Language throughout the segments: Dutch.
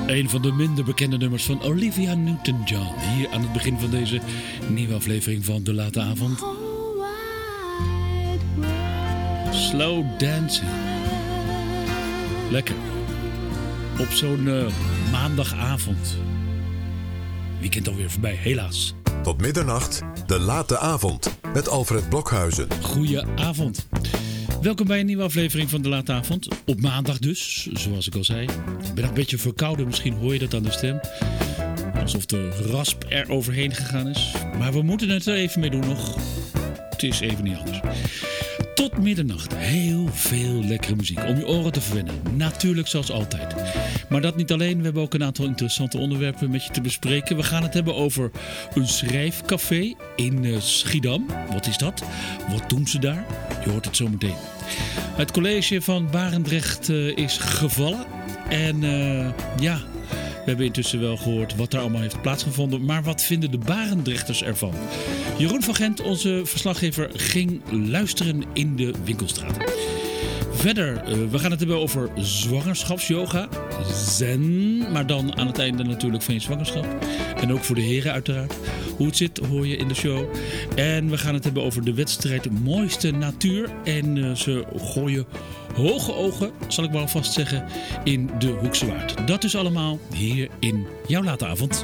Een van de minder bekende nummers van Olivia Newton-John. Hier aan het begin van deze nieuwe aflevering van De Late Avond. Slow Dancing. Lekker. Op zo'n maandagavond. Weekend alweer voorbij, helaas. Tot middernacht, De Late Avond. Met Alfred Blokhuizen. Goedenavond. Welkom bij een nieuwe aflevering van De Late Avond. Op maandag dus, zoals ik al zei. Ik ben nog een beetje verkouden, misschien hoor je dat aan de stem. Alsof de rasp er overheen gegaan is. Maar we moeten het er even mee doen nog. Het is even niet anders. Tot middernacht heel veel lekkere muziek om je oren te verwennen. Natuurlijk zoals altijd. Maar dat niet alleen, we hebben ook een aantal interessante onderwerpen met je te bespreken. We gaan het hebben over een schrijfcafé in Schiedam. Wat is dat? Wat doen ze daar? Je hoort het zo meteen. Het college van Barendrecht is gevallen. En we hebben intussen wel gehoord wat er allemaal heeft plaatsgevonden. Maar wat vinden de Barendrechters ervan? Jeroen van Gent, onze verslaggever, ging luisteren in de winkelstraat. Verder, we gaan het hebben over zwangerschapsyoga. Zen, maar dan aan het einde natuurlijk van je zwangerschap. En ook voor de heren uiteraard. Hoe het zit hoor je in de show. En we gaan het hebben over de wedstrijd Mooiste Natuur. En ze gooien hoge ogen, zal ik maar alvast zeggen, in de Hoekse Waard. Dat is allemaal hier in jouw late avond.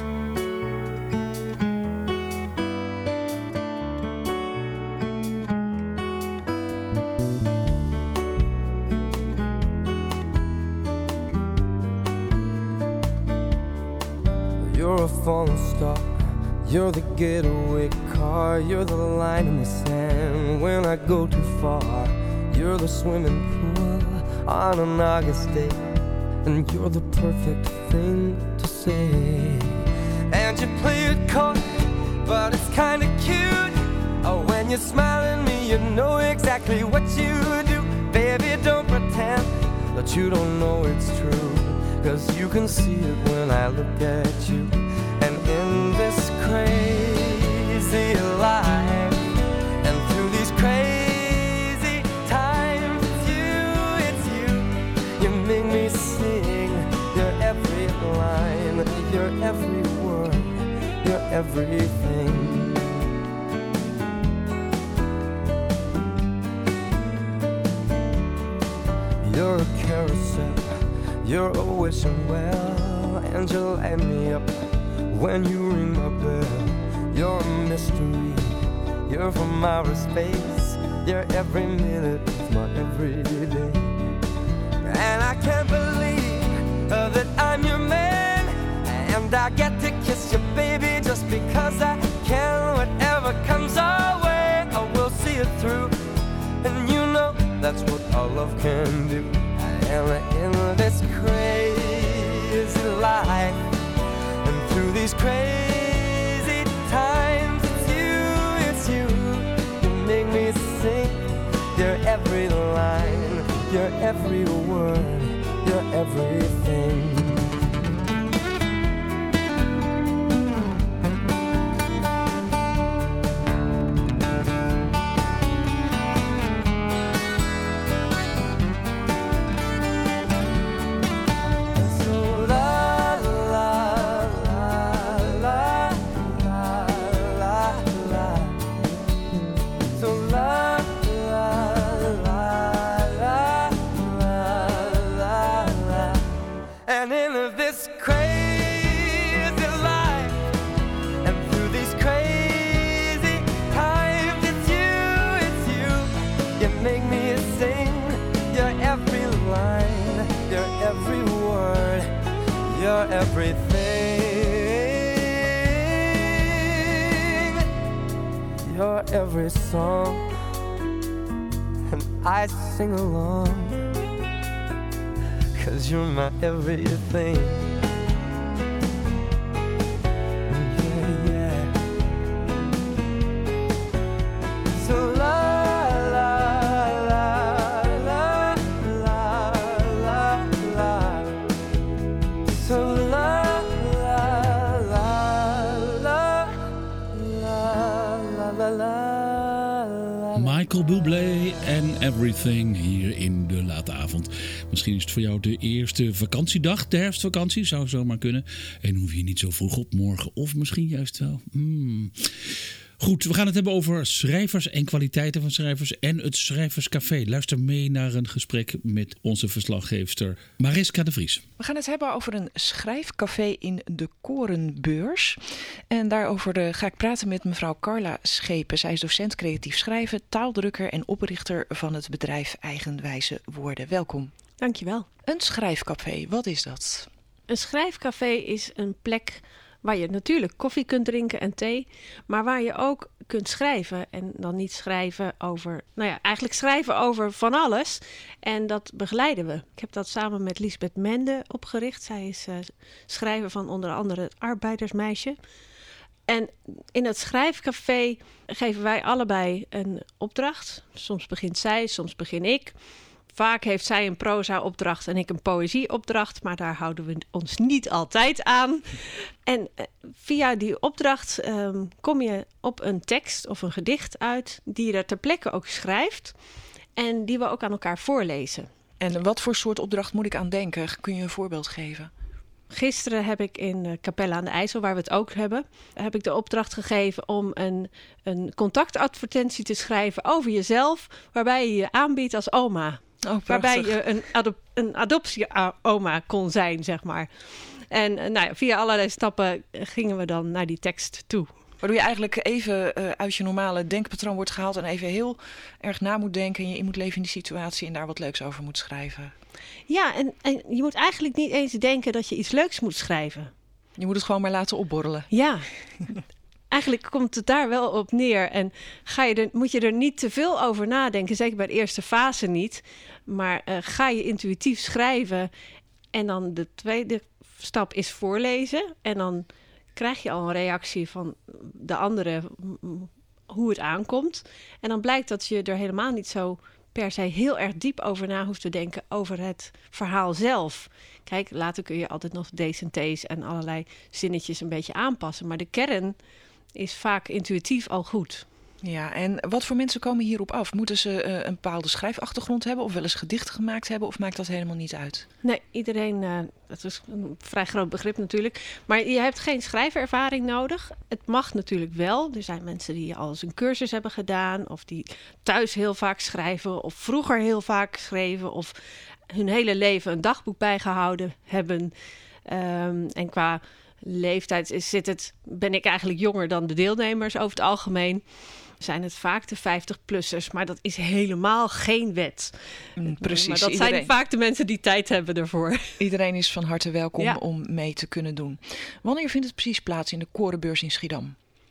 You're a falling star, you're the getaway car, you're the line in the sand when I go too far. You're the swimming pool on an August day, and you're the perfect thing to say. And you play it coy, but it's kinda cute. Oh, when you smile at me, you know exactly what you do. Baby, don't pretend that you don't know it's true, 'cause you can see it when I look at you. And in this crazy life, and through these crazy times, it's you, you make me sing your every line, your every word, your everything. You're a carousel, you're a wishing well, and you light me up when you ring my bell. You're a mystery, you're from outer space, you're every minute of my everyday. And I can't believe that I'm your man, and I get to kiss you, baby, just because I can. Whatever comes our way, I will see it through, and you know that's what our love can do. And in this crazy life, and through these crazy times, it's you, you make me sing your every line, your every word, your everything. Everything, your every song, and I sing along, 'cause you're my everything. Yeah, yeah. So Michael Bublé en Everything hier in de late avond. Misschien is het voor jou de eerste vakantiedag, de herfstvakantie, zou zomaar kunnen. En hoef je niet zo vroeg op morgen, of misschien juist wel. Goed, we gaan het hebben over schrijvers en kwaliteiten van schrijvers en het Schrijverscafé. Luister mee naar een gesprek met onze verslaggeefster Mariska de Vries. We gaan het hebben over een schrijfcafé in de Korenbeurs. En daarover ga ik praten met mevrouw Carla Schepen. Zij is docent creatief schrijven, taaldrukker en oprichter van het bedrijf Eigenwijze Woorden. Welkom. Dankjewel. Een schrijfcafé, wat is dat? Een schrijfcafé is een plek waar je natuurlijk koffie kunt drinken en thee, maar waar je ook kunt schrijven. En dan niet schrijven over, eigenlijk schrijven over van alles. En dat begeleiden we. Ik heb dat samen met Liesbeth Mende opgericht. Zij is schrijver van onder andere het Arbeidersmeisje. En in het schrijfcafé geven wij allebei een opdracht. Soms begint zij, soms begin ik. Vaak heeft zij een proza-opdracht en ik een poëzie-opdracht, maar daar houden we ons niet altijd aan. En via die opdracht kom je op een tekst of een gedicht uit die je er ter plekke ook schrijft en die we ook aan elkaar voorlezen. En wat voor soort opdracht moet ik aan denken? Kun je een voorbeeld geven? Gisteren heb ik in Capelle aan de IJssel, waar we het ook hebben, heb ik de opdracht gegeven om een contactadvertentie te schrijven over jezelf, waarbij je je aanbiedt als oma. Oh, waarbij je een adoptie-oma kon zijn, zeg maar. En via allerlei stappen gingen we dan naar die tekst toe. Waardoor je eigenlijk even uit je normale denkpatroon wordt gehaald en even heel erg na moet denken en je in moet leven in die situatie en daar wat leuks over moet schrijven. Ja, en je moet eigenlijk niet eens denken dat je iets leuks moet schrijven. Je moet het gewoon maar laten opborrelen. Ja, eigenlijk komt het daar wel op neer. En moet je er niet te veel over nadenken, zeker bij de eerste fase niet. Maar ga je intuïtief schrijven en dan de tweede stap is voorlezen. En dan krijg je al een reactie van de andere hoe het aankomt. En dan blijkt dat je er helemaal niet zo per se heel erg diep over na hoeft te denken over het verhaal zelf. Kijk, later kun je altijd nog D's en T's en allerlei zinnetjes een beetje aanpassen. Maar de kern is vaak intuïtief al goed. Ja, en wat voor mensen komen hierop af? Moeten ze een bepaalde schrijfachtergrond hebben of wel eens gedichten gemaakt hebben of maakt dat helemaal niet uit? Nee, iedereen, dat is een vrij groot begrip natuurlijk, maar je hebt geen schrijverervaring nodig. Het mag natuurlijk wel. Er zijn mensen die al eens een cursus hebben gedaan of die thuis heel vaak schrijven of vroeger heel vaak schreven of hun hele leven een dagboek bijgehouden hebben. En qua leeftijd ben ik eigenlijk jonger dan de deelnemers over het algemeen. Zijn het vaak de 50-plussers, maar dat is helemaal geen wet. Precies. Maar dat zijn vaak de mensen die tijd hebben ervoor. Iedereen is van harte welkom om mee te kunnen doen. Wanneer vindt het precies plaats in de Korenbeurs in Schiedam?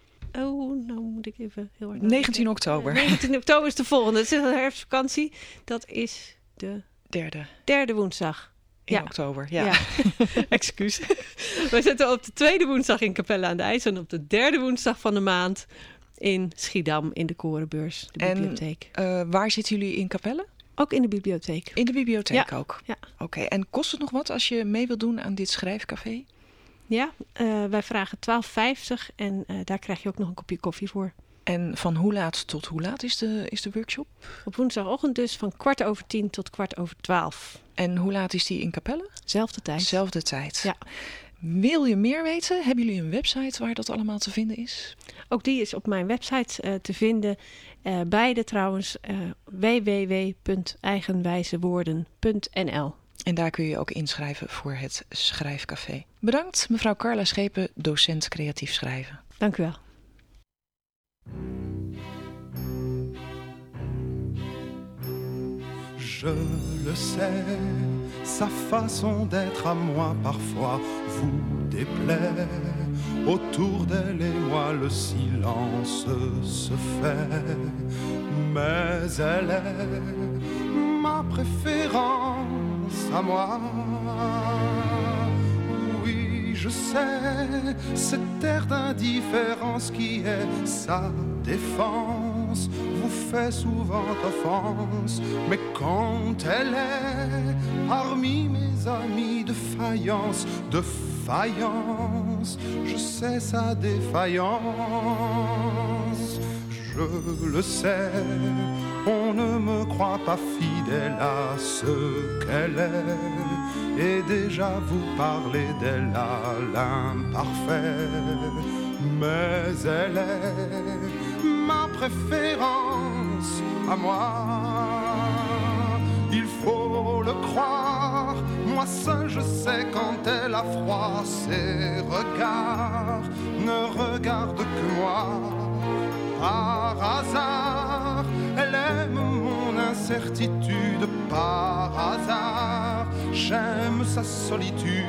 Oh, nou moet ik even heel hard 19 oktober. 19 oktober is de volgende. Het is een herfstvakantie. Dat is de derde woensdag. In oktober, ja. Excuus. We zitten op de tweede woensdag in Capelle aan de IJssel en op de derde woensdag van de maand in Schiedam in de Korenbeurs, de bibliotheek. En waar zitten jullie in Capelle? Ook in de bibliotheek. In de bibliotheek ook? Ja. Oké, en kost het nog wat als je mee wilt doen aan dit schrijfcafé? Ja, wij vragen €12,50 en daar krijg je ook nog een kopje koffie voor. En van hoe laat tot hoe laat is de workshop? Op woensdagochtend dus van 10:15 tot 11:15. En hoe laat is die in Capelle? Zelfde tijd. Ja. Wil je meer weten? Hebben jullie een website waar dat allemaal te vinden is? Ook die is op mijn website te vinden. Beide trouwens www.eigenwijzewoorden.nl. En daar kun je ook inschrijven voor het schrijfcafé. Bedankt mevrouw Carla Schepen, docent creatief schrijven. Dank u wel. Je le sais, sa façon d'être à moi parfois vous déplaît. Autour d'elle et moi le silence se fait. Mais elle est ma préférence à moi. Oui, je sais, cette air d'indifférence qui est sa défense vous fait souvent offense, mais quand elle est parmi mes amis de faïence, je sais sa défaillance. Je le sais, On ne me croit pas fidèle à ce qu'elle est, et déjà vous parlez d'elle à l'imparfait. Mais elle est ma préférence à moi. Il faut le croire, moi seul je sais quand elle a froid. Ses regards ne regardent que moi. Par hasard, elle aime mon incertitude. Par hasard, j'aime sa solitude.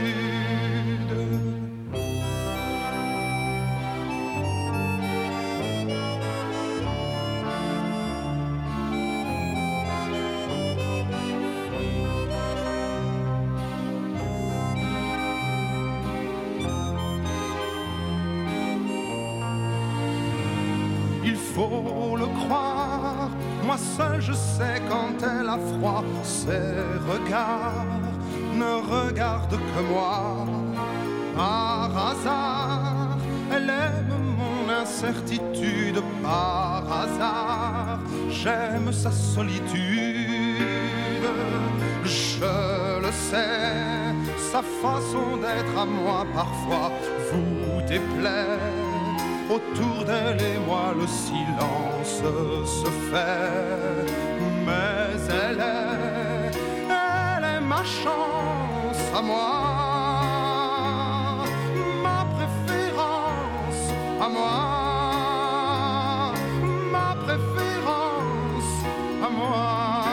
Faut le croire, moi seul je sais quand elle a froid. Ses regards ne regardent que moi. Par hasard, elle aime mon incertitude. Par hasard, j'aime sa solitude. Je le sais, sa façon d'être à moi parfois vous déplaît. Autour d'elle et moi le silence se fait. Mais elle est ma chance à moi. Ma préférence à moi. Ma préférence à moi.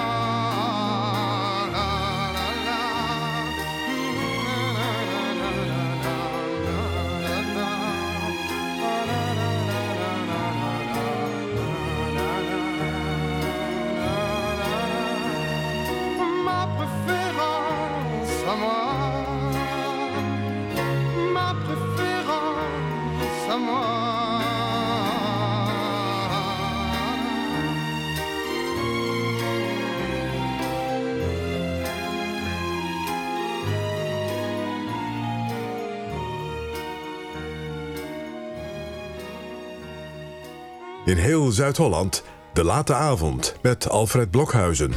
In heel Zuid-Holland, De Late Avond met Alfred Blokhuizen.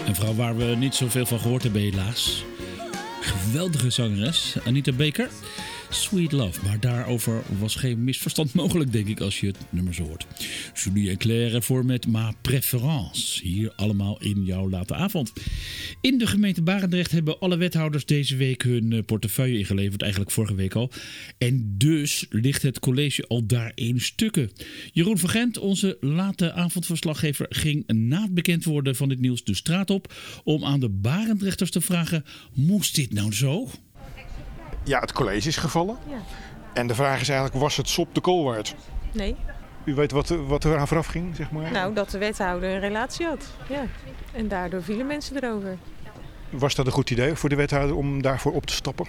Een vrouw waar we niet zoveel van gehoord hebben helaas. Geweldige zangeres, Anita Baker. Sweet Love, maar daarover was geen misverstand mogelijk, denk ik, als je het nummer zo hoort. Julie en Claire ervoor met Ma Préférence. Hier allemaal in jouw late avond. In de gemeente Barendrecht hebben alle wethouders deze week hun portefeuille ingeleverd, eigenlijk vorige week al. En dus ligt het college al daar in stukken. Jeroen van Gent, onze late avondverslaggever, ging na het bekend worden van dit nieuws de straat op om aan de Barendrechters te vragen, moest dit nou zo? Ja, het college is gevallen. Ja. En de vraag is eigenlijk, was het sop de kool waard? Nee. U weet wat er aan vooraf ging, zeg maar? Nou, dat de wethouder een relatie had. Ja. En daardoor vielen mensen erover. Was dat een goed idee voor de wethouder om daarvoor op te stappen?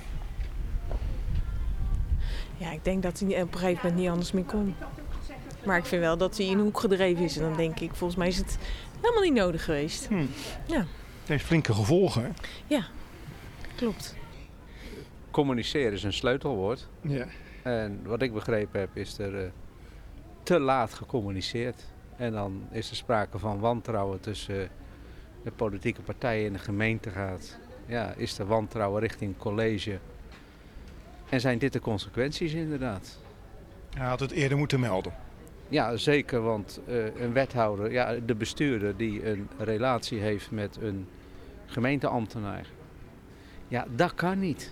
Ja, ik denk dat hij op een gegeven moment niet anders meer kon. Maar ik vind wel dat hij in een hoek gedreven is. En dan denk ik, volgens mij is het helemaal niet nodig geweest. Ja. Het heeft flinke gevolgen, hè? Ja, klopt. Communiceren is een sleutelwoord. Ja. En wat ik begrepen heb, is er te laat gecommuniceerd. En dan is er sprake van wantrouwen tussen de politieke partijen in de gemeenteraad. Ja, is er wantrouwen richting college? En zijn dit de consequenties inderdaad? Hij had het eerder moeten melden. Ja, zeker, want een wethouder, ja, de bestuurder die een relatie heeft met een gemeenteambtenaar. Ja, dat kan niet.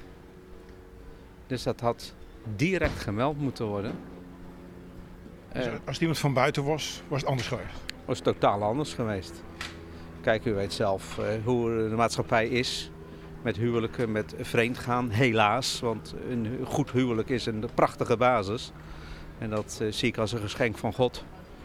Dus dat had direct gemeld moeten worden. Dus als het iemand van buiten was, was het anders geweest? Was totaal anders geweest. Kijk, u weet zelf hoe de maatschappij is. Met huwelijken, met vreemdgaan, helaas. Want een goed huwelijk is een prachtige basis. En dat zie ik als een geschenk van God.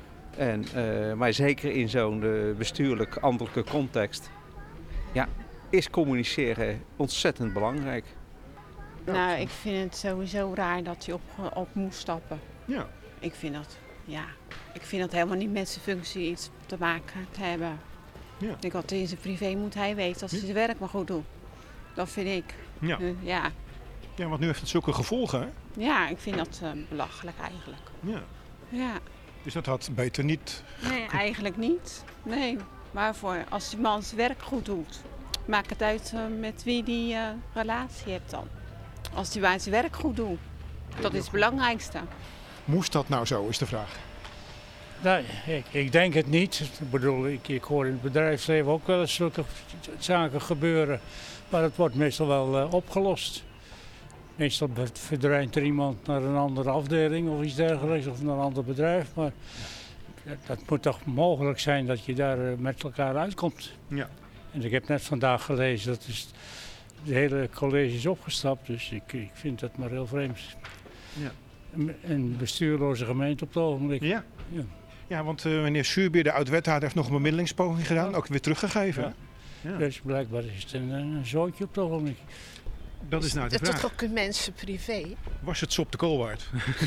Maar zeker in zo'n bestuurlijk ambtelijke context, ja, is communiceren ontzettend belangrijk. Nou, ik vind het sowieso raar dat hij op moest stappen. Ja. Ik vind dat helemaal niet met zijn functie iets te maken te hebben. Ja. Ik denk dat in zijn privé moet hij weten dat hij zijn werk maar goed doet. Dat vind ik. Ja. Ja. Ja, want nu heeft het zulke gevolgen, hè? Ja, ik vind dat belachelijk eigenlijk. Ja. Ja. Dus dat had beter niet... Nee, eigenlijk niet. Nee, maar als die man zijn werk goed doet, maakt het uit met wie die relatie hebt dan. Als hij zijn werk goed doet, dat is het belangrijkste. Moest dat nou zo, is de vraag. Nee, ik denk het niet. Ik bedoel, ik hoor in het bedrijfsleven ook wel eens zulke zaken gebeuren. Maar het wordt meestal wel opgelost. Meestal verdwijnt er iemand naar een andere afdeling of iets dergelijks of naar een ander bedrijf. Maar dat moet toch mogelijk zijn dat je daar met elkaar uitkomt. Ja. En ik heb net vandaag gelezen dat het hele college is opgestapt. Dus ik vind dat maar heel vreemd. Ja. Een bestuurloze gemeente op het ogenblik. Ja. Ja. Ja, want meneer Suurbier, de oud-wethouder, heeft nog een bemiddelingspoging gedaan. Ook weer teruggegeven. Ja. Ja. Dus blijkbaar is het een zootje op het ogenblik. Dat is nou de vraag. Dat is toch ook mensen privé? Was het sop de kool waard?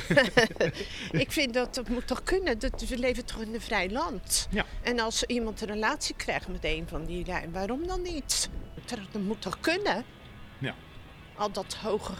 Ik vind dat moet toch kunnen. We leven toch in een vrij land. Ja. En als iemand een relatie krijgt met een van die lui, waarom dan niet? Dat moet toch kunnen? Ja. Al dat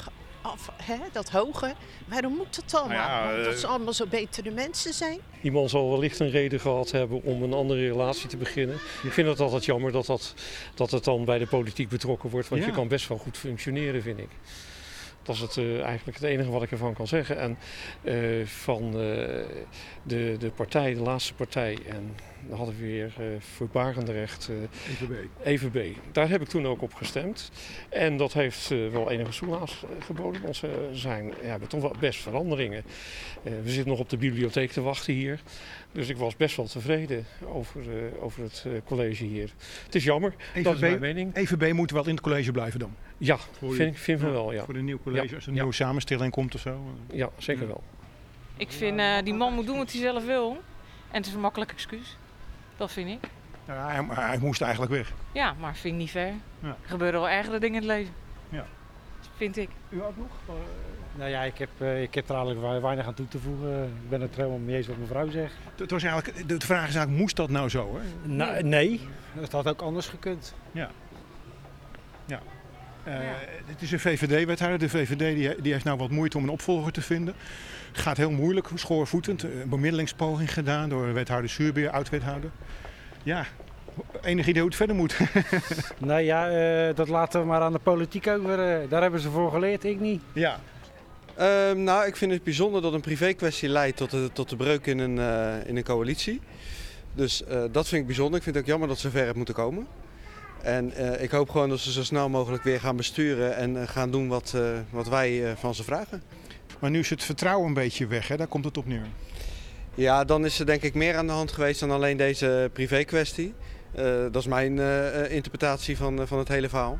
hoge, waarom moet dat allemaal? Nou ja, Omdat ze allemaal zo betere mensen zijn? Iemand zal wellicht een reden gehad hebben om een andere relatie te beginnen. Ik vind het altijd jammer dat het dan bij de politiek betrokken wordt. Want je kan best wel goed functioneren, vind ik. Dat is eigenlijk het enige wat ik ervan kan zeggen. En van de partij, de laatste partij, en dan hadden we weer voor Barendrecht EVB. Daar heb ik toen ook op gestemd. En dat heeft wel enige soelaas geboden. Want ze hebben toch wel best veranderingen. We zitten nog op de bibliotheek te wachten hier. Dus ik was best wel tevreden over het college hier. Het is jammer, dat is mijn mening. EVB moet wel in het college blijven dan? Ja, vind van wel, ja. Voor een nieuw college, als er een nieuwe samenstelling komt of zo? Ja, zeker wel. Ik vind, die man moet doen wat hij zelf wil. En het is een makkelijk excuus. Dat vind ik. Nou, hij moest eigenlijk weg. Ja, maar vind ik niet fair. Ja. Er gebeuren wel ergere dingen in het leven. Ja. Vind ik. U ook nog? Nou ja, ik heb er eigenlijk weinig aan toe te voegen. Ik ben het helemaal mee eens wat mevrouw zegt. De vraag is eigenlijk, moest dat nou zo? Hè? Nee, het had ook anders gekund. Ja. Ja. Het is een VVD-wethouder. De VVD die heeft nou wat moeite om een opvolger te vinden. Gaat heel moeilijk, schoorvoetend. Een bemiddelingspoging gedaan door wethouder Suurbier, oud-wethouder. Ja, Enig idee hoe het verder moet? Nou ja, dat laten we maar aan de politiek over. Daar hebben ze voor geleerd, ik niet. Ja. Nou, ik vind het bijzonder dat een privékwestie leidt tot de breuk in een coalitie. Dus dat vind ik bijzonder. Ik vind het ook jammer dat ze ver heeft moeten komen. En ik hoop gewoon dat ze zo snel mogelijk weer gaan besturen en gaan doen wat wij van ze vragen. Maar nu is het vertrouwen een beetje weg, hè? Daar komt het op neer. Ja, dan is er denk ik meer aan de hand geweest dan alleen deze privékwestie. Dat is mijn interpretatie van het hele verhaal.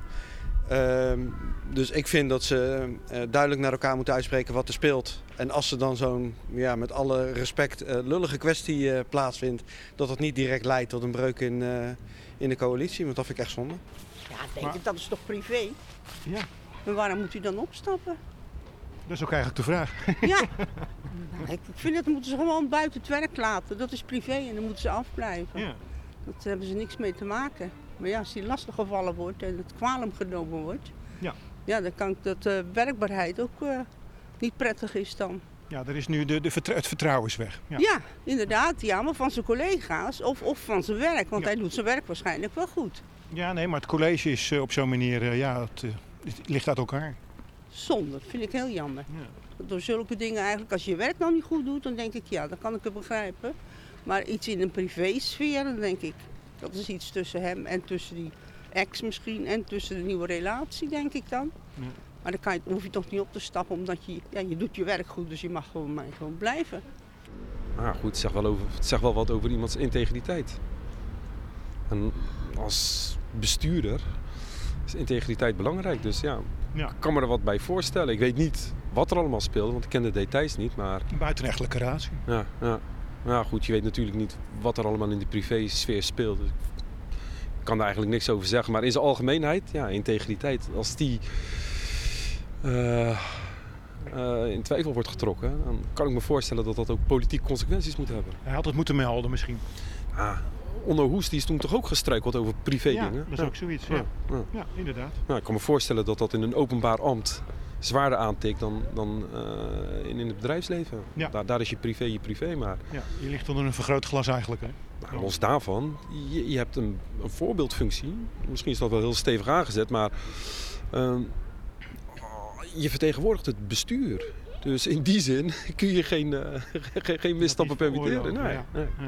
Dus ik vind dat ze duidelijk naar elkaar moeten uitspreken wat er speelt. En als er dan zo'n, met alle respect, lullige kwestie plaatsvindt, dat het niet direct leidt tot een breuk in de coalitie. Want dat vind ik echt zonde. Ja, denk ik, dat is toch privé? Ja. Maar waarom moet u dan opstappen? Dat is ook eigenlijk de vraag. Ja. Ik vind dat moeten ze gewoon buiten het werk laten. Dat is privé en dan moeten ze afblijven. Ja. Daar hebben ze niks mee te maken. Maar ja, als die lastiggevallen wordt en het kwalijk genomen wordt, ja, dan kan ik dat de werkbaarheid ook niet prettig is dan. Ja, er is nu het vertrouwen is weg. Ja, inderdaad. Ja, maar van zijn collega's of van zijn werk. Want hij doet zijn werk waarschijnlijk wel goed. Ja, nee, maar het college is op zo'n manier, het ligt uit elkaar. Zonde, dat vind ik heel jammer. Ja. Door zulke dingen eigenlijk, als je je werk nou niet goed doet, dan denk ik, ja, dan kan ik het begrijpen. Maar iets in een privésfeer, dan denk ik, dat is iets tussen hem en tussen die ex misschien en tussen de nieuwe relatie, denk ik dan. Ja. Maar dan hoef je toch niet op te stappen, omdat je doet je werk goed, dus je mag gewoon blijven. Nou goed, het zegt wel wat over iemands integriteit. En als bestuurder is integriteit belangrijk, dus ja, ik kan me er wat bij voorstellen. Ik weet niet wat er allemaal speelde, want ik ken de details niet, maar... Een buitenechtelijke relatie. Ja, goed, je weet natuurlijk niet wat er allemaal in de privésfeer speelt. Dus ik kan daar eigenlijk niks over zeggen, maar in zijn algemeenheid, ja, integriteit, als die in twijfel wordt getrokken, dan kan ik me voorstellen dat dat ook politieke consequenties moet hebben. Hij had het moeten melden misschien. Onno Hoes die is toen toch ook gestruikeld over privé-dingen? Ja, dat is ook zoiets. Ja, inderdaad. Nou, ik kan me voorstellen dat dat in een openbaar ambt zwaarder aantikt dan in het bedrijfsleven. Ja. Daar is je privé, maar... Ja, je ligt onder een vergrootglas eigenlijk, hè? Nou, los daarvan, je hebt een voorbeeldfunctie. Misschien is dat wel heel stevig aangezet, maar... je vertegenwoordigt het bestuur. Dus in die zin kun je geen misstappen permitteren. Nee.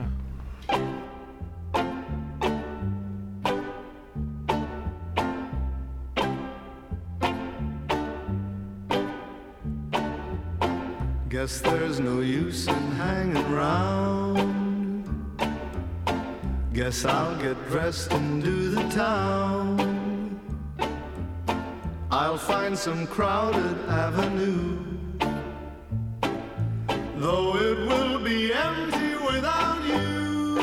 Guess there's no use in hanging around. Guess I'll get dressed and do the town. I'll find some crowded avenue, though it will be empty without you.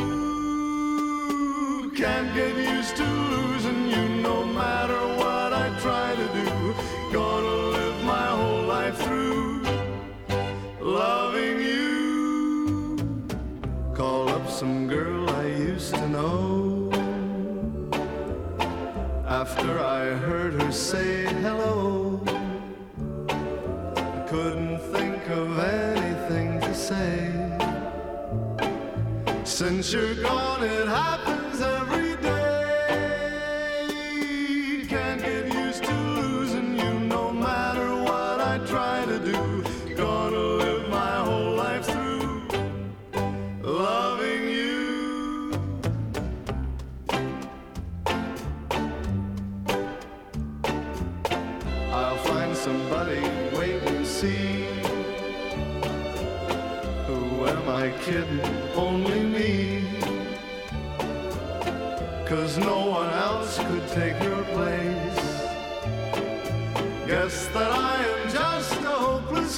Can't get used to losing you no matter what I try to do. Gonna live my whole life through loving you. Call up some girl I used to know. After I heard her say hello, I couldn't think of anything to say. Since you're gone, it happens every day. Can't get used to losing you no matter what I try to do. Gonna live my whole life through loving you. I'll find somebody, wait and see. Who am I kidding? Only me. 'Cause no one else could take your place. Guess that I am just a hopeless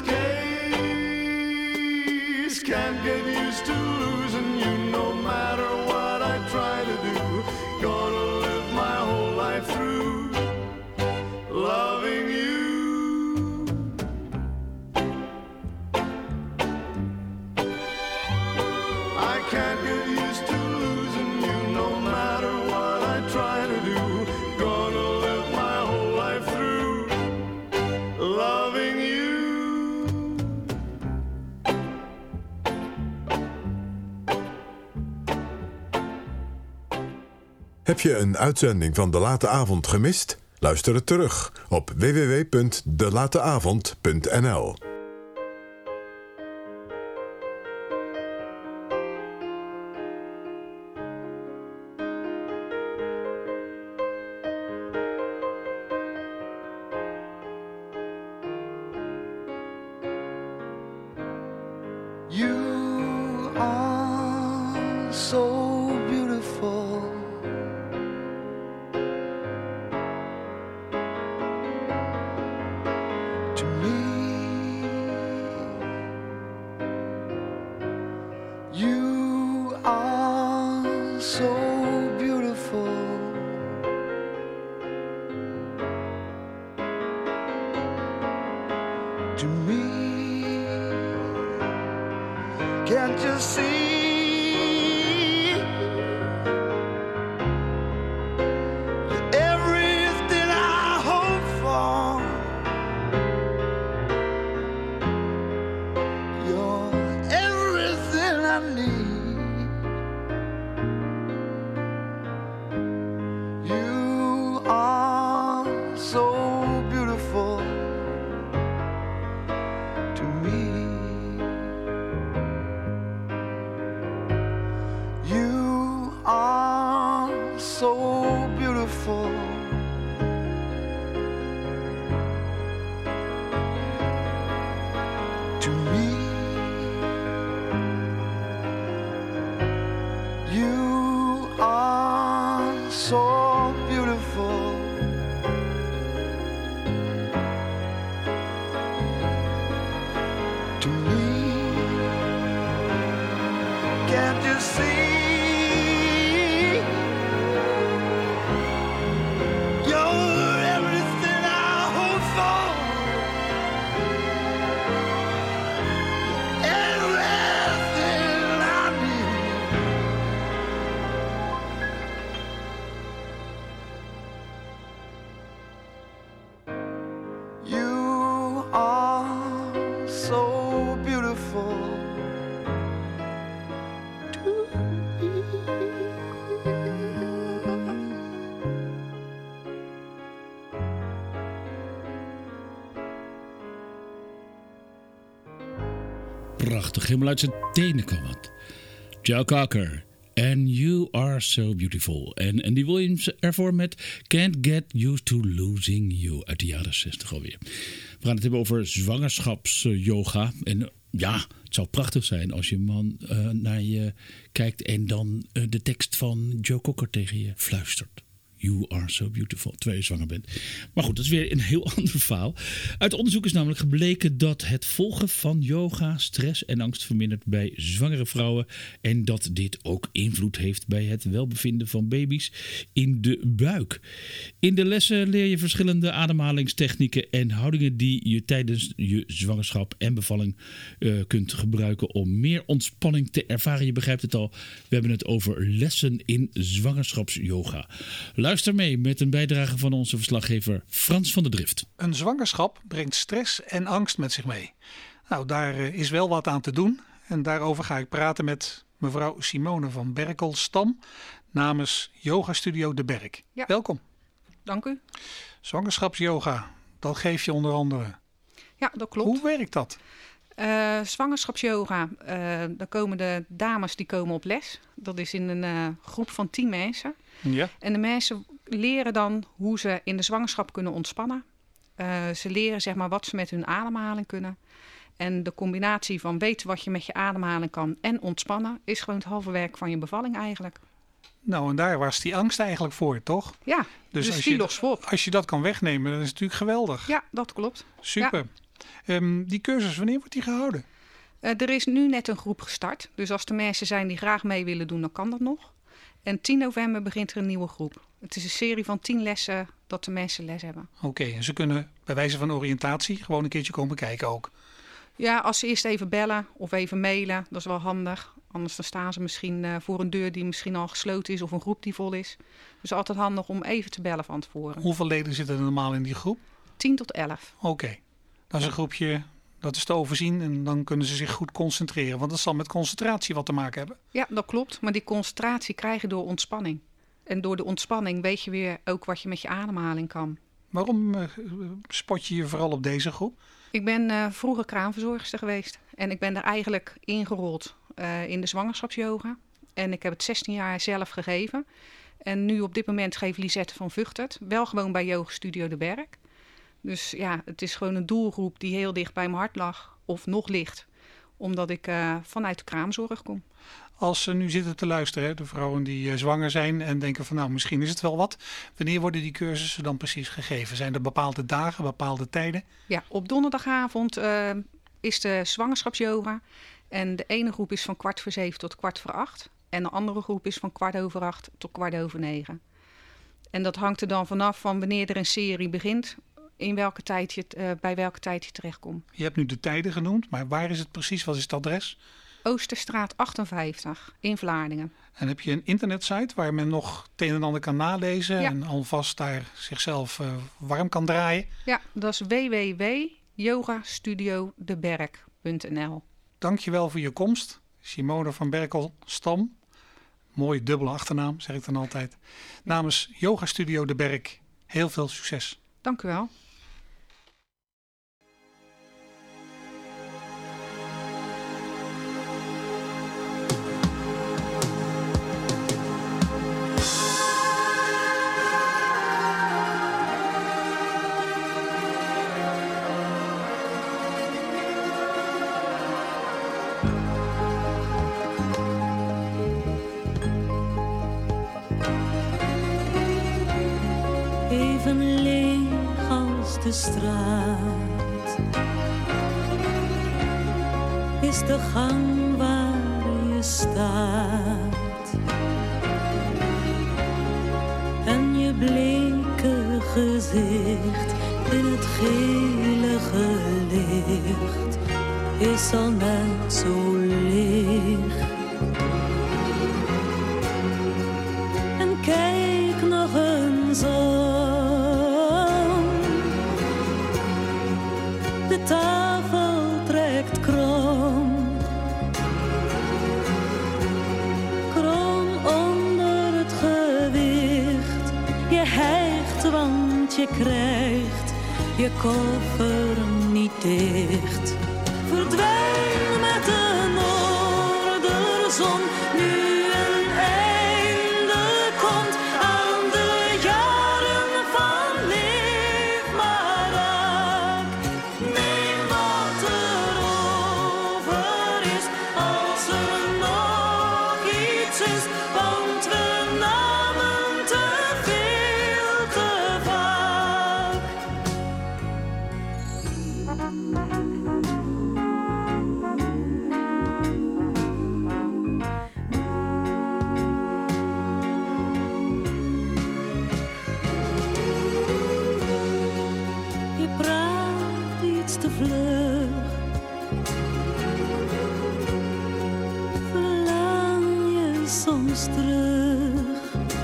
case. Can't get used to losing you no matter what I try to do. Gonna live my whole life through loving you. I can't get used to losing you no matter what I try to do. Gonna live my whole life through loving you. Heb je een uitzending van De Late Avond gemist? Luister het terug op www.delateavond.nl. You are so beautiful. To me, you are so beautiful. To me. Can't you see? You're everything I hope for. You're everything I need. You are so beautiful to me. You are so beautiful. To me, you are so beautiful. To me, can't you see? So beautiful to me. Prachtig, helemaal uit zijn tenen kwam het. Joe Cocker. And You Are So Beautiful. En Andy Williams ervoor met Can't Get Used to Losing You uit de jaren 60 alweer. We gaan het hebben over zwangerschapsyoga. En ja, het zou prachtig zijn als je man naar je kijkt en dan de tekst van Joe Cocker tegen je fluistert. You are so beautiful, terwijl je zwanger bent. Maar goed, dat is weer een heel ander verhaal. Uit onderzoek is namelijk gebleken dat het volgen van yoga stress en angst vermindert bij zwangere vrouwen. En dat dit ook invloed heeft bij het welbevinden van baby's in de buik. In de lessen leer je verschillende ademhalingstechnieken en houdingen die je tijdens je zwangerschap en bevalling kunt gebruiken om meer ontspanning te ervaren. Je begrijpt het al, we hebben het over lessen in zwangerschapsyoga. Luister mee met een bijdrage van onze verslaggever Frans van der Drift. Een zwangerschap brengt stress en angst met zich mee. Nou, daar is wel wat aan te doen. En daarover ga ik praten met mevrouw Simone van Berkel-Stam namens Yoga Studio De Berk. Ja. Welkom. Dank u. Zwangerschapsyoga, dat geef je onder andere. Ja, dat klopt. Hoe werkt dat? Zwangerschapsyoga, dan komen de dames die komen op les. Dat is in een groep van 10 mensen. Ja. En de mensen leren dan hoe ze in de zwangerschap kunnen ontspannen. Ze leren zeg maar wat ze met hun ademhaling kunnen. En de combinatie van weten wat je met je ademhaling kan en ontspannen is gewoon het halve werk van je bevalling eigenlijk. Nou, en daar was die angst eigenlijk voor, toch? Ja, dus die lost op. Als je dat kan wegnemen, dat is natuurlijk geweldig. Ja, dat klopt. Super. Ja. Die cursus, wanneer wordt die gehouden? Er is nu net een groep gestart. Dus als er mensen zijn die graag mee willen doen, dan kan dat nog. En 10 november begint er een nieuwe groep. Het is een serie van 10 lessen dat de mensen les hebben. Oké, en ze kunnen bij wijze van oriëntatie gewoon een keertje komen kijken ook. Ja, als ze eerst even bellen of even mailen, dat is wel handig. Anders dan staan ze misschien voor een deur die misschien al gesloten is of een groep die vol is. Dus altijd handig om even te bellen van tevoren. Hoeveel leden zitten er normaal in die groep? 10 tot 11. Oké, dat is een groepje, dat is te overzien en dan kunnen ze zich goed concentreren. Want dat zal met concentratie wat te maken hebben. Ja, dat klopt. Maar die concentratie krijg je door ontspanning. En door de ontspanning weet je weer ook wat je met je ademhaling kan. Waarom spot je je vooral op deze groep? Ik ben vroeger kraamverzorgster geweest. En ik ben daar eigenlijk ingerold in de zwangerschapsyoga. En ik heb het 16 jaar zelf gegeven. En nu op dit moment geeft Lisette van Vught het. Wel gewoon bij Yoga Studio De Berk. Dus ja, het is gewoon een doelgroep die heel dicht bij mijn hart lag. Of nog ligt. Omdat ik vanuit de kraamzorg kom. Als ze nu zitten te luisteren, hè, de vrouwen die zwanger zijn en denken van nou misschien is het wel wat. Wanneer worden die cursussen dan precies gegeven? Zijn er bepaalde dagen, bepaalde tijden? Ja, op donderdagavond is de zwangerschapsyoga. En de ene groep is van 6:15 tot 7:15. En de andere groep is van 7:15 tot 9:15. En dat hangt er dan vanaf van wanneer er een serie begint. Bij welke tijd je terechtkomt. Je hebt nu de tijden genoemd, maar waar is het precies? Wat is het adres? Oosterstraat 58 in Vlaardingen. En heb je een internetsite waar men nog het een en ander kan nalezen en alvast daar zichzelf warm kan draaien? Ja, dat is www.yogastudiodeberk.nl. Dankjewel voor je komst, Simone van Berkel-Stam. Mooi dubbele achternaam, zeg ik dan altijd. Namens Yoga Studio De Berk, heel veel succes. Dank u wel. Even leeg als de straat is de gang waar je staat. En je bleke gezicht in het gelige licht is al net zo leeg. En kijk nog eens om. De tafel trekt krom. Krom onder het gewicht. Je hijgt want je krijgt je koffer niet dicht. Verdwijn met de noorderzon. Nu een einde komt aan de jaren van leef maar raak. Neem wat er over is, als er nog iets is, want we namen te veel te vaak. Je praat iets te vlug. Verlang je soms terug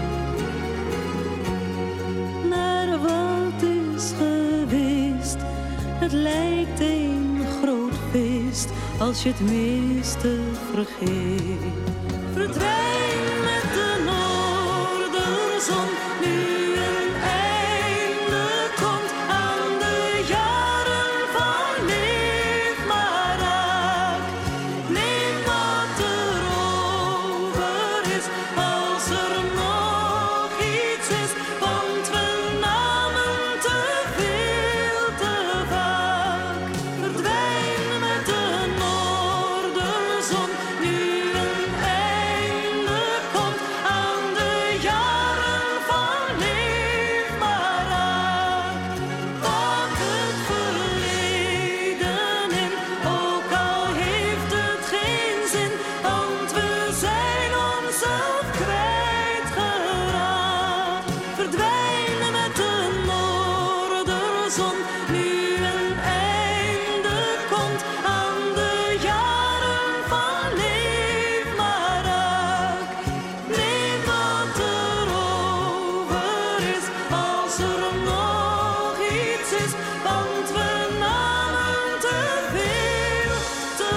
naar wat is geweest. Het lijkt een groot feest als je het meeste vergeet. Verdwijn met de noorderzon. Nu een einde komt aan de jaren van leef maar raak. Neem wat er over is, als er nog iets is, want we namen te veel te vaak. Verdwijn met de noorderzon. Nu een einde komt aan de jaren van leef maar raak. Pak het verleden in, ook al heeft het geen zin, want we zijn onszelf kwijtgeraakt. Verdwijn met de noorderzon. Nu een einde komt aan de jaren van leef maar raak. Neem wat er over is, als er nog iets is, want we namen te veel te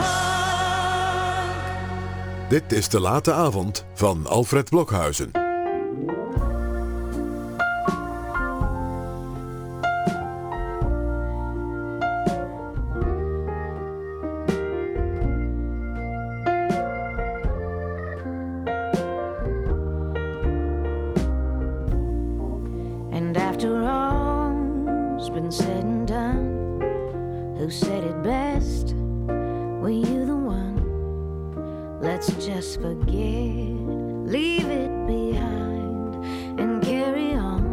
vaak. Dit is De Late Avond van Alfred Blokhuizen. all's been said and done, who said it best? Were you the one? Let's just forget, leave it behind and carry on.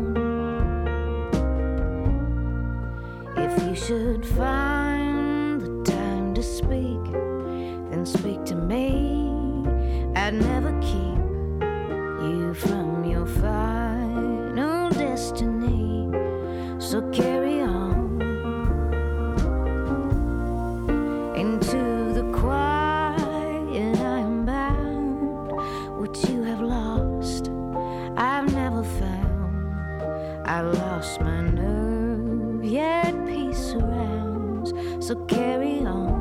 If you should find the time to speak, then speak to me. I'd never keep you from your final destiny, so carry on into the quiet. I am bound. What you have lost, I've never found. I lost my nerve, yet peace surrounds, so carry on.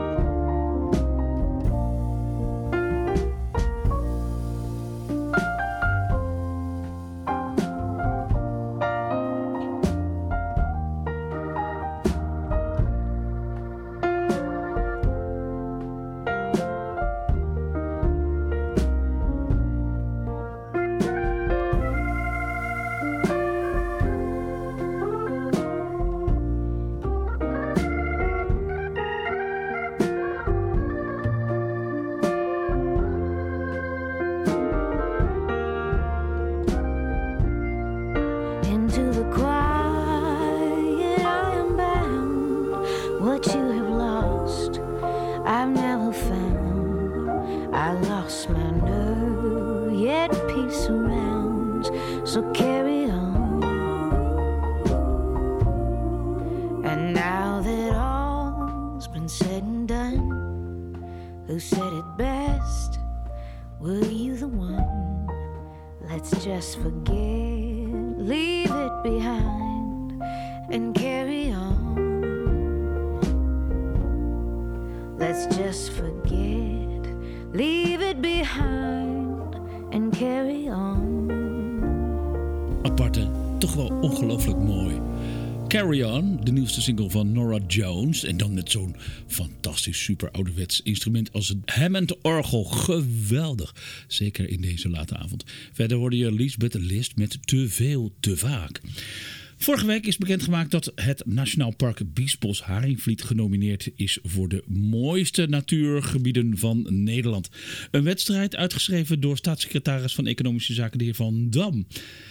Carry On, de nieuwste single van Norah Jones. En dan met zo'n fantastisch super ouderwets instrument als het Hammond-orgel. Geweldig. Zeker in deze late avond. Verder hoorde je Liesbeth List met Te veel, te vaak. Vorige week is bekendgemaakt dat het Nationaal Park Biesbos-Haringvliet genomineerd is voor de mooiste natuurgebieden van Nederland. Een wedstrijd uitgeschreven door staatssecretaris van Economische Zaken, de heer Van Dam.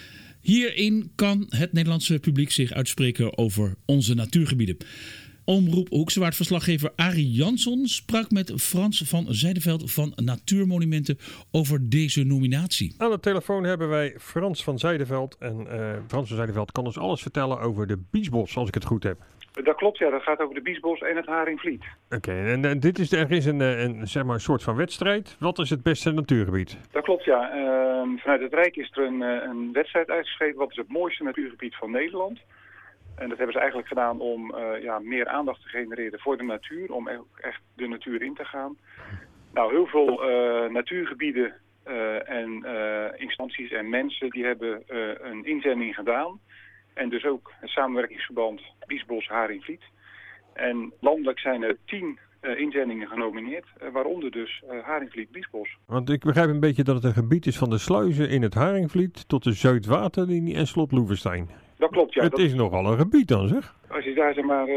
Hierin kan het Nederlandse publiek zich uitspreken over onze natuurgebieden. Omroep Hoeksewaard-verslaggever Arie Jansson sprak met Frans van Zijdeveld van Natuurmonumenten over deze nominatie. Aan de telefoon hebben wij Frans van Zijdeveld. En Frans van Zijdeveld kan ons alles vertellen over de Biesbos, als ik het goed heb. Dat klopt, ja. Dat gaat over de Biesbos en het Haringvliet. Oké, en dit is er is zeg maar een soort van wedstrijd. Wat is het beste natuurgebied? Dat klopt, ja. Vanuit het Rijk is er een wedstrijd uitgeschreven. Wat is het mooiste natuurgebied van Nederland? En dat hebben ze eigenlijk gedaan om meer aandacht te genereren voor de natuur. Om echt de natuur in te gaan. Nou, heel veel natuurgebieden en instanties en mensen die hebben een inzending gedaan. En dus ook het samenwerkingsverband Biesbos-Haringvliet. En landelijk zijn er 10 inzendingen genomineerd, waaronder dus Haringvliet-Biesbos. Want ik begrijp een beetje dat het een gebied is van de sluizen in het Haringvliet tot de Zuidwaterlinie en Slot Loevestein. Dat klopt, ja. Het is nogal een gebied dan, zeg. Als je daar zeg maar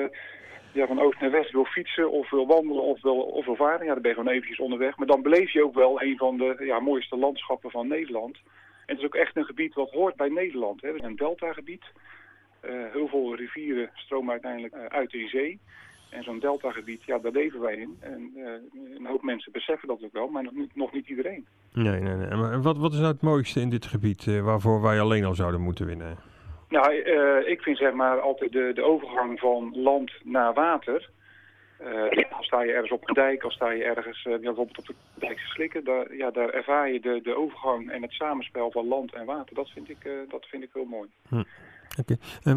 van oost naar west wil fietsen of wil wandelen of wil varen, dan ben je gewoon eventjes onderweg. Maar dan beleef je ook wel een van de mooiste landschappen van Nederland. En het is ook echt een gebied wat hoort bij Nederland. Hè. Het is een deltagebied. Heel veel rivieren stromen uiteindelijk uit in zee. En zo'n deltagebied, daar leven wij in. En een hoop mensen beseffen dat ook wel, maar nog niet iedereen. Nee. Maar wat is nou het mooiste in dit gebied waarvoor wij alleen al zouden moeten winnen? Nou, ik vind zeg maar altijd de overgang van land naar water. Als sta je ergens op een dijk, als sta je ergens bijvoorbeeld op de Dijkse Slikken, daar ervaar je de overgang en het samenspel van land en water. Dat vind ik heel mooi. Oké.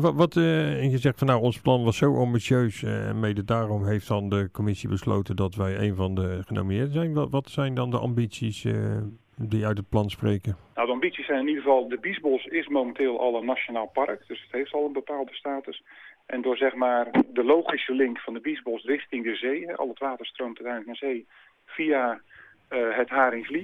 En je zegt van nou, ons plan was zo ambitieus en mede daarom heeft dan de commissie besloten dat wij een van de genomineerden zijn. Wat zijn dan de ambities die uit het plan spreken? Nou, de ambities zijn in ieder geval, de Biesbos is momenteel al een nationaal park, dus het heeft al een bepaalde status. En door zeg maar de logische link van de Biesbos richting de zee, al het water stroomt uiteindelijk naar zee, via het Haringvliet,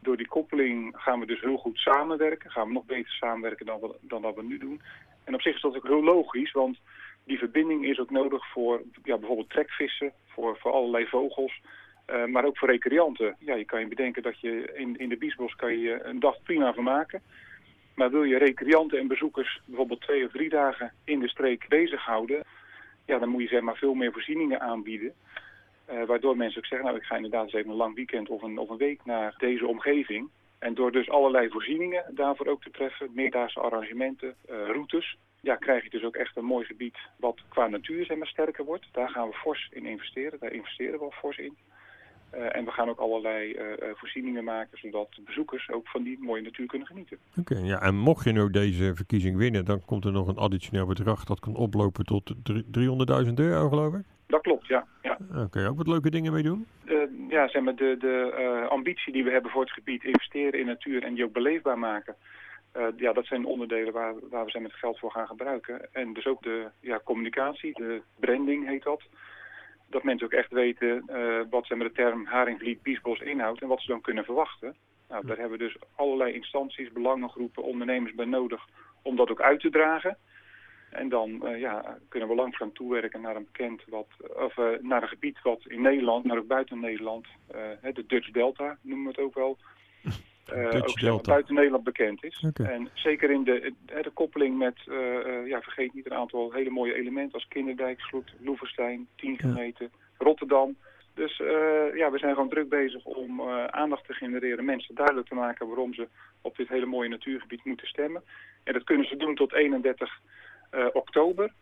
Door die koppeling gaan we dus heel goed samenwerken. Gaan we nog beter samenwerken dan wat we nu doen. En op zich is dat ook heel logisch, want die verbinding is ook nodig voor bijvoorbeeld trekvissen, voor allerlei vogels. Maar ook voor recreanten. Ja, je kan je bedenken dat je in de Biesbos kan je een dag prima vermaken. Maar wil je recreanten en bezoekers bijvoorbeeld 2 of 3 dagen in de streek bezighouden, ja, dan moet je zeg maar veel meer voorzieningen aanbieden. Waardoor mensen ook zeggen, nou ik ga inderdaad eens even een lang weekend of een week naar deze omgeving. En door dus allerlei voorzieningen daarvoor ook te treffen, meerdaagse arrangementen, routes, ja, krijg je dus ook echt een mooi gebied wat qua natuur zeg maar sterker wordt. Daar gaan we fors in investeren, daar investeren we al fors in. En we gaan ook allerlei voorzieningen maken, zodat bezoekers ook van die mooie natuur kunnen genieten. Oké, ja, en mocht je nou deze verkiezing winnen, dan komt er nog een additioneel bedrag dat kan oplopen tot €300.000, geloof ik? Dat klopt, ja. Kun je ook wat leuke dingen mee doen? Ja, zeg maar, de ambitie die we hebben voor het gebied investeren in natuur en die ook beleefbaar maken. Ja, dat zijn onderdelen waar we zijn met geld voor gaan gebruiken. En dus ook de communicatie, de branding heet dat. Dat mensen ook echt weten wat zeg maar, de term Haringvliet Biesbos inhoudt en wat ze dan kunnen verwachten. Nou, daar hebben we dus allerlei instanties, belangengroepen, ondernemers bij nodig om dat ook uit te dragen. En dan kunnen we langzaam toewerken naar naar een gebied wat in Nederland, maar ook buiten Nederland, de Dutch Delta noemen we het ook wel, ook buiten Nederland bekend is. Okay. En zeker in de koppeling met, vergeet niet een aantal hele mooie elementen als Kinderdijksvloed, Loevestein, 10 gemeten, Rotterdam. Dus we zijn gewoon druk bezig om aandacht te genereren, mensen duidelijk te maken waarom ze op dit hele mooie natuurgebied moeten stemmen. En dat kunnen ze doen tot 31 oktober.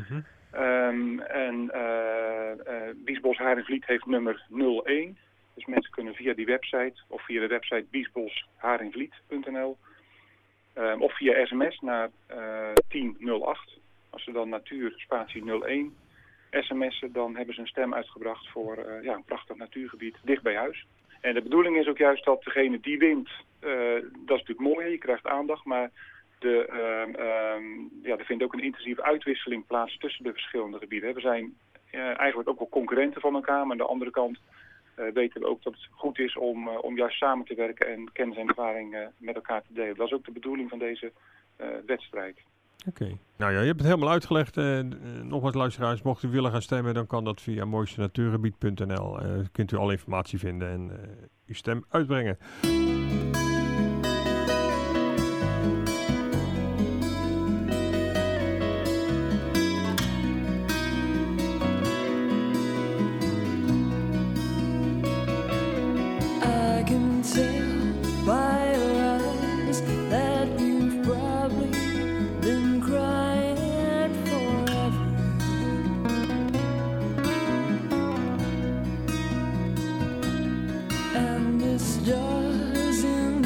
Biesbos Haringvliet heeft nummer 01. Dus mensen kunnen via die website of via de website biesbosharingvliet.nl of via sms naar 1008. Als ze dan natuur spatie 01 sms'en, dan hebben ze een stem uitgebracht voor een prachtig natuurgebied dicht bij huis. En de bedoeling is ook juist dat degene die wint, dat is natuurlijk mooi, je krijgt aandacht, maar er vindt ook een intensieve uitwisseling plaats tussen de verschillende gebieden. We zijn eigenlijk ook wel concurrenten van elkaar, maar aan de andere kant weten we ook dat het goed is om juist samen te werken en kennis en ervaring met elkaar te delen. Dat is ook de bedoeling van deze wedstrijd. Oké. Nou ja, je hebt het helemaal uitgelegd. Nogmaals luisteraars, mocht u willen gaan stemmen, dan kan dat via mooistenatuurgebied.nl. Kunt u alle informatie vinden en uw stem uitbrengen. Stars in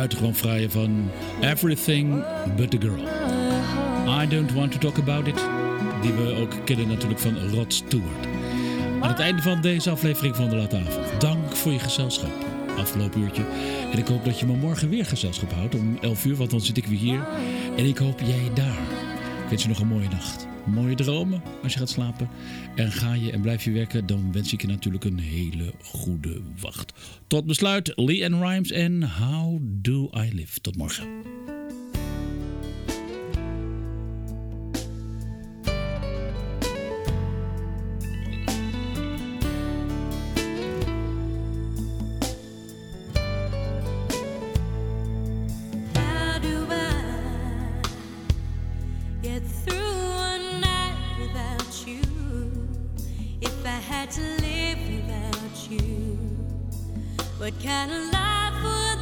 buitengewoon fraaie van Everything But The Girl. I Don't Want To Talk About It, die we ook kennen natuurlijk van Rod Stewart. Aan het einde van deze aflevering van De Late Avond. Dank voor je gezelschap, afgelopen uurtje. En ik hoop dat je me morgen weer gezelschap houdt om 11 uur, want dan zit ik weer hier. En ik hoop jij daar. Ik wens je nog een mooie nacht. Mooie dromen als je gaat slapen. En ga je en blijf je werken, dan wens ik je natuurlijk een hele goede wacht. Tot besluit, LeAnn Rimes en How Do I Live. Tot morgen. What kind of life would